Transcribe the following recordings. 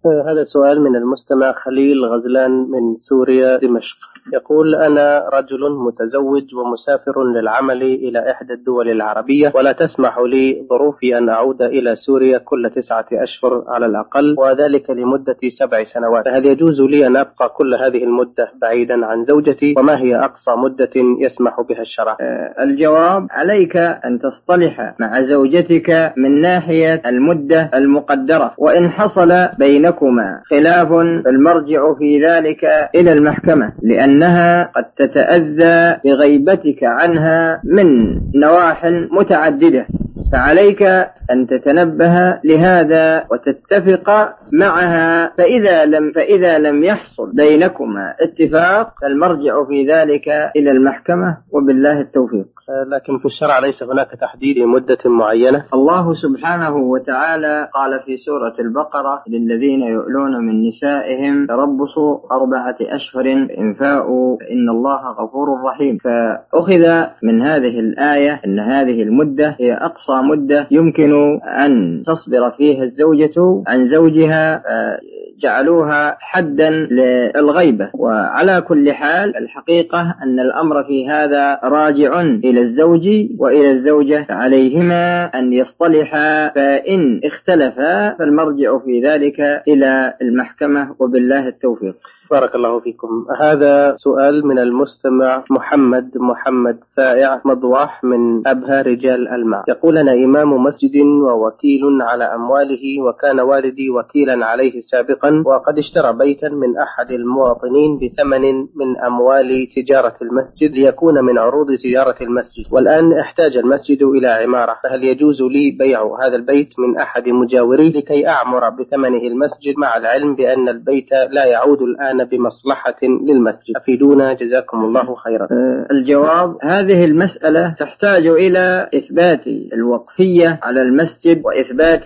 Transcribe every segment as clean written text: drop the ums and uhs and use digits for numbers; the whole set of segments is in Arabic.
هذا سؤال من المستمع خليل غزلان من سوريا دمشق. يقول: أنا رجل متزوج ومسافر للعمل إلى إحدى الدول العربية، ولا تسمح لي ظروفي أن أعود إلى سوريا كل 9 أشهر على الأقل، وذلك لمدة 7 سنوات. فهل يجوز لي أن أبقى كل هذه المدة بعيدا عن زوجتي؟ وما هي أقصى مدة يسمح بها الشرع؟ الجواب: عليك أن تصطلح مع زوجتك من ناحية المدة المقدرة، وإن حصل بينكما خلاف فالمرجع في ذلك إلى المحكمة، لأنها قد تتأذى بغيبتك عنها من نواحي متعددة، فعليك أن تتنبه لهذا وتتفق معها. فإذا لم يحصل بينكما اتفاق فالمرجع في ذلك إلى المحكمة، وبالله التوفيق. لكن في الشرع ليس هناك تحديد لمدة معينة. الله سبحانه وتعالى قال في سورة البقرة: للذين يؤلون من نسائهم تربصوا 4 أشهر فإن فاءوا فإن الله غفور رحيم. فأخذ من هذه الآية أن هذه المدة هي أقصى مدة يمكن أن تصبر فيها الزوجة عن زوجها، جعلوها حدا للغيبة. وعلى كل حال الحقيقة أن الأمر في هذا راجع إلى الزوج وإلى الزوجة، عليهما أن يصطلحا، فإن اختلفا فالمرجع في ذلك إلى المحكمة، وبالله التوفيق. بارك الله فيكم. هذا سؤال من المستمع محمد فائع مضواح من أبها رجال الماء. يقول: أنا إمام مسجد ووكيل على أمواله، وكان والدي وكيلا عليه سابقا، وقد اشترى بيتا من أحد المواطنين بثمن من أموال تجارة المسجد ليكون من عروض تجارة المسجد، والآن احتاج المسجد إلى عمارة، فهل يجوز لي بيع هذا البيت من أحد مجاوري لكي أعمر بثمنه المسجد، مع العلم بأن البيت لا يعود الآن بمصلحة للمسجد؟ أفيدونا جزاكم الله خيرا. الجواب: هذه المسألة تحتاج إلى إثبات الوقفية على المسجد وإثبات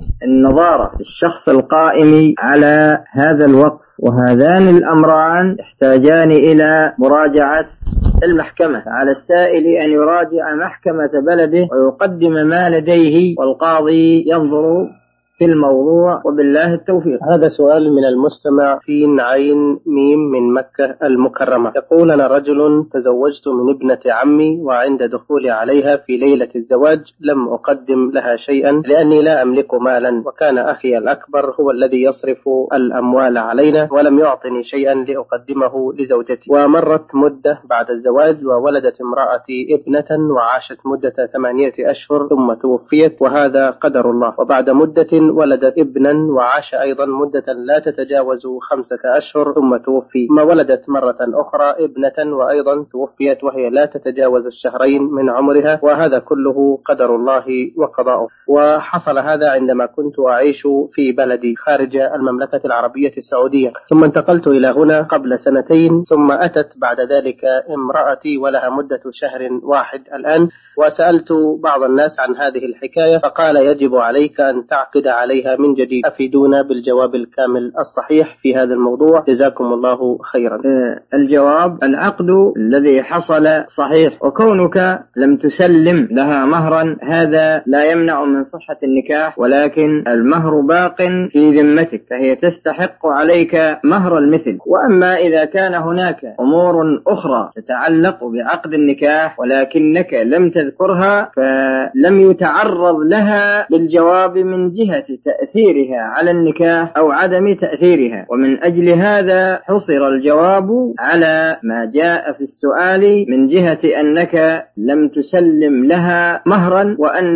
النظارة للشخص القائم على هذا الوقف، وهذان الأمران يحتاجان إلى مراجعة المحكمة. على السائل أن يراجع محكمة بلده ويقدم ما لديه، والقاضي ينظر في الموضوع، وبالله التوفيق. هذا سؤال من المستمع سين عين ميم من مكة المكرمة. يقول: أنا رجل تزوجت من ابنة عمي، وعند دخولي عليها في ليلة الزواج لم أقدم لها شيئا لأني لا أملك مالا، وكان أخي الأكبر هو الذي يصرف الأموال علينا، ولم يعطني شيئا لأقدمه لزوجتي. ومرت مدة بعد الزواج وولدت امرأتي ابنة، وعاشت مدة 8 أشهر ثم توفيت، وهذا قدر الله. وبعد مدة ولدت ابنا وعاش أيضا مدة لا تتجاوز 5 أشهر ثم توفي، ثم ولدت مرة أخرى ابنة وأيضا توفيت وهي لا تتجاوز 2 شهرين من عمرها، وهذا كله قدر الله وقضاؤه. وحصل هذا عندما كنت أعيش في بلدي خارج المملكة العربية السعودية، ثم انتقلت إلى هنا قبل 2 سنين، ثم أتت بعد ذلك امرأتي ولها مدة 1 شهر الآن. وسألت بعض الناس عن هذه الحكاية فقال: يجب عليك أن تعقد عليها من جديد. أفيدونا بالجواب الكامل الصحيح في هذا الموضوع جزاكم الله خيرا. الجواب: العقد الذي حصل صحيح، وكونك لم تسلم لها مهرا هذا لا يمنع من صحة النكاح، ولكن المهر باق في ذمتك، فهي تستحق عليك مهر المثل. وأما إذا كان هناك أمور أخرى تتعلق بعقد النكاح ولكنك لم تذكرها، فلم يتعرض لها بالجواب من جهة تأثيرها على النكاح أو عدم تأثيرها، ومن أجل هذا حصر الجواب على ما جاء في السؤال من جهة أنك لم تسلم لها مهرا،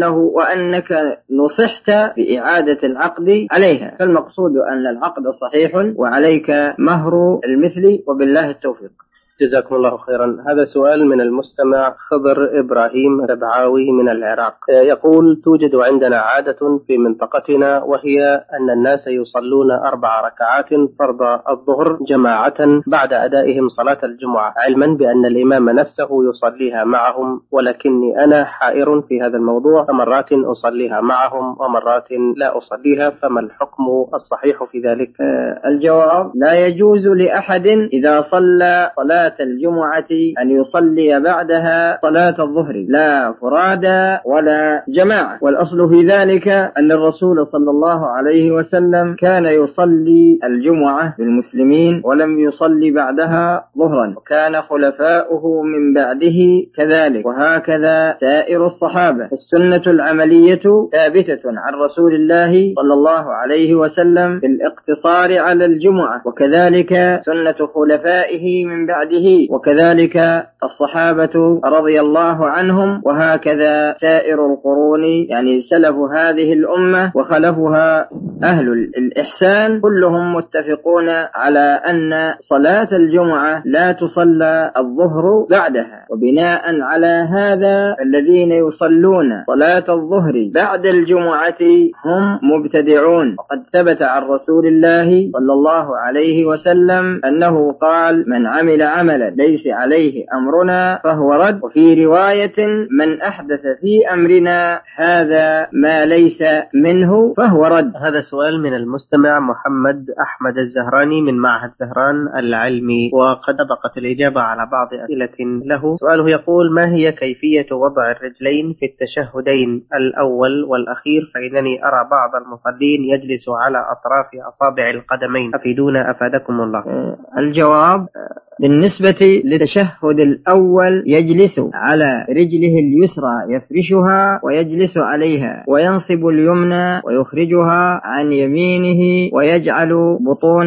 وأنك نصحت بإعادة العقد عليها، فالمقصود أن العقد صحيح وعليك مهر المثل، وبالله التوفيق. جزاكم الله خيرا. هذا سؤال من المستمع خضر إبراهيم ربعاوي من العراق. يقول: توجد عندنا عادة في منطقتنا، وهي أن الناس يصلون 4 ركعات فرض الظهر جماعة بعد أدائهم صلاة الجمعة، علما بأن الإمام نفسه يصليها معهم، ولكني أنا حائر في هذا الموضوع، فمرات أصليها معهم ومرات لا أصليها، فما الحكم الصحيح في ذلك؟ الجواب: لا يجوز لأحد إذا صلى صلاة صلاة الجمعة أن يصلي بعدها صلاة الظهر لا فرادا ولا جماعة. والأصل في ذلك أن الرسول صلى الله عليه وسلم كان يصلي الجمعة بالمسلمين ولم يصلي بعدها ظهرا، وكان خلفاؤه من بعده كذلك، وهكذا سائر الصحابة. السنة العملية ثابتة عن رسول الله صلى الله عليه وسلم في الاقتصار على الجمعة، وكذلك سنة خلفائه من بعده، وكذلك الصحابة رضي الله عنهم، وهكذا سائر القرون، يعني سلف هذه الأمة وخلفها أهل الإحسان، كلهم متفقون على أن صلاة الجمعة لا تصلى الظهر بعدها. وبناء على هذا الذين يصلون صلاة الظهر بعد الجمعة هم مبتدعون. وقد ثبت عن رسول الله صلى الله عليه وسلم أنه قال: من عمل عملا ليس عليه أمرنا فهو رد. وفي رواية: من أحدث في أمرنا هذا ما ليس منه فهو رد. هذا سؤال من المستمع محمد أحمد الزهراني من معهد زهران العلمي، وقد سبقت الإجابة على بعض أسئلة له. سؤاله يقول: ما هي كيفية وضع الرجلين في التشهدين الأول والأخير؟ فإنني أرى بعض المصلين يجلس على أطراف أصابع القدمين، أفيدونا أفادكم الله. الجواب: بالنسبة للتشهد الأول يجلس على رجله اليسرى يفرشها ويجلس عليها، وينصب اليمنى ويخرجها عن يمينه، ويجعل بطون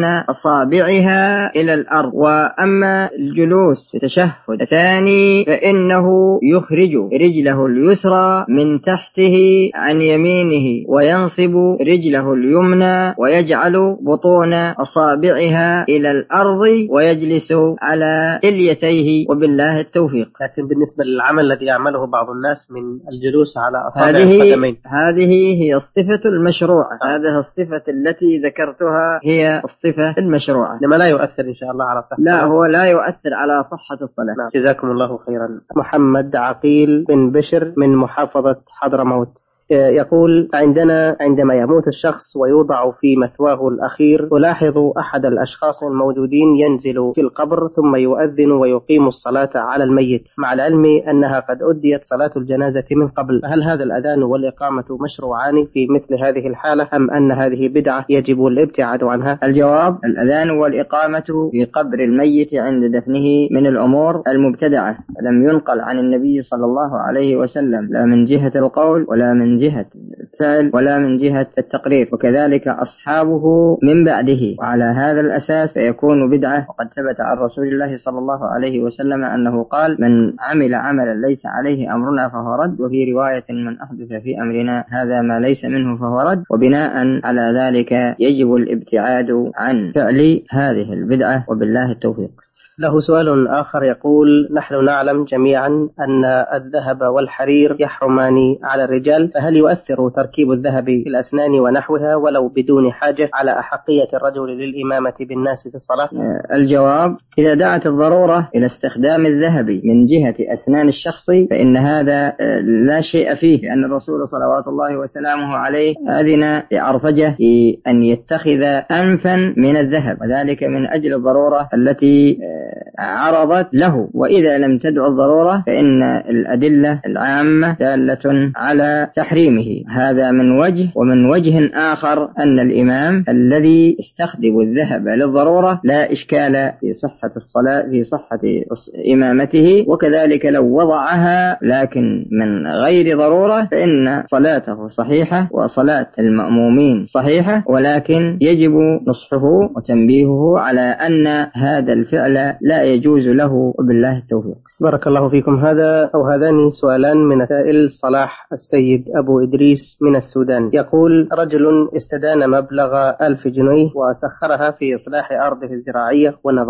أصابعها إلى الأرض. وأما الجلوس في التشهد الثاني فإنه يخرج رجله اليسرى من تحته عن يمينه، وينصب رجله اليمنى ويجعل بطون أصابعها إلى الأرض، ويجلس على إليتيه، وبالله التوفيق. لكن بالنسبة للعمل الذي يعمله بعض الناس من الجلوس على أصابع القدمين، هذه هي الصفة المشروعة. هذه الصفة التي ذكرتها هي الصفة المشروعة. لما لا يؤثر إن شاء الله على صحة. لا، هو لا يؤثر على صحة الصلاة. جزاكم الله خيرا. محمد عقيل بن بشر من محافظة حضرموت يقول: عندما يموت الشخص ويوضع في مثواه الأخير، تلاحظ أحد الأشخاص الموجودين ينزل في القبر ثم يؤذن ويقيم الصلاة على الميت، مع العلم أنها قد أديت صلاة الجنازة من قبل. هل هذا الأذان والإقامة مشروعان في مثل هذه الحالة، أم أن هذه بدعة يجب الابتعاد عنها؟ الجواب: الأذان والإقامة في قبر الميت عند دفنه من الأمور المبتدعة، لم ينقل عن النبي صلى الله عليه وسلم، لا من جهة القول ولا من جهة الفعل ولا من جهة التقرير، وكذلك أصحابه من بعده. وعلى هذا الأساس فيكون بدعة. وقد ثبت عن رسول الله صلى الله عليه وسلم أنه قال: من عمل عملا ليس عليه أمرنا فهو رد. وفي رواية: من أحدث في أمرنا هذا ما ليس منه فهو رد. وبناء على ذلك يجب الابتعاد عن فعل هذه البدعة، وبالله التوفيق. له سؤال آخر يقول: نحن نعلم جميعا أن الذهب والحرير يحرمان على الرجال، فهل يؤثر تركيب الذهب في الأسنان ونحوها ولو بدون حاجة على أحقية الرجل للإمامة بالناس في الصلاة؟ الجواب: إذا دعت الضرورة إلى استخدام الذهب من جهة أسنان الشخص فإن هذا لا شيء فيه، لأن الرسول صلوات الله وسلامه عليه أذن لعرفجة في أن يتخذ أنفا من الذهب، وذلك من أجل الضرورة التي عرضت له. وإذا لم تدع الضرورة فإن الأدلة العامة دالة على تحريمه. هذا من وجه. ومن وجه آخر أن الإمام الذي يستخدم الذهب للضرورة لا إشكال في صحة الصلاة، في صحة إمامته، وكذلك لو وضعها لكن من غير ضرورة فإن صلاته صحيحة وصلاة المأمومين صحيحة، ولكن يجب نصحه وتنبيهه على أن هذا الفعل لا يجوز له، وبالله التوفيق. بارك الله فيكم. هذان سؤالان من سائل صلاح السيد أبو إدريس من السودان. يقول: رجل استدان مبلغ 1000 جنيه وسخرها في إصلاح أرضه الزراعية ونظام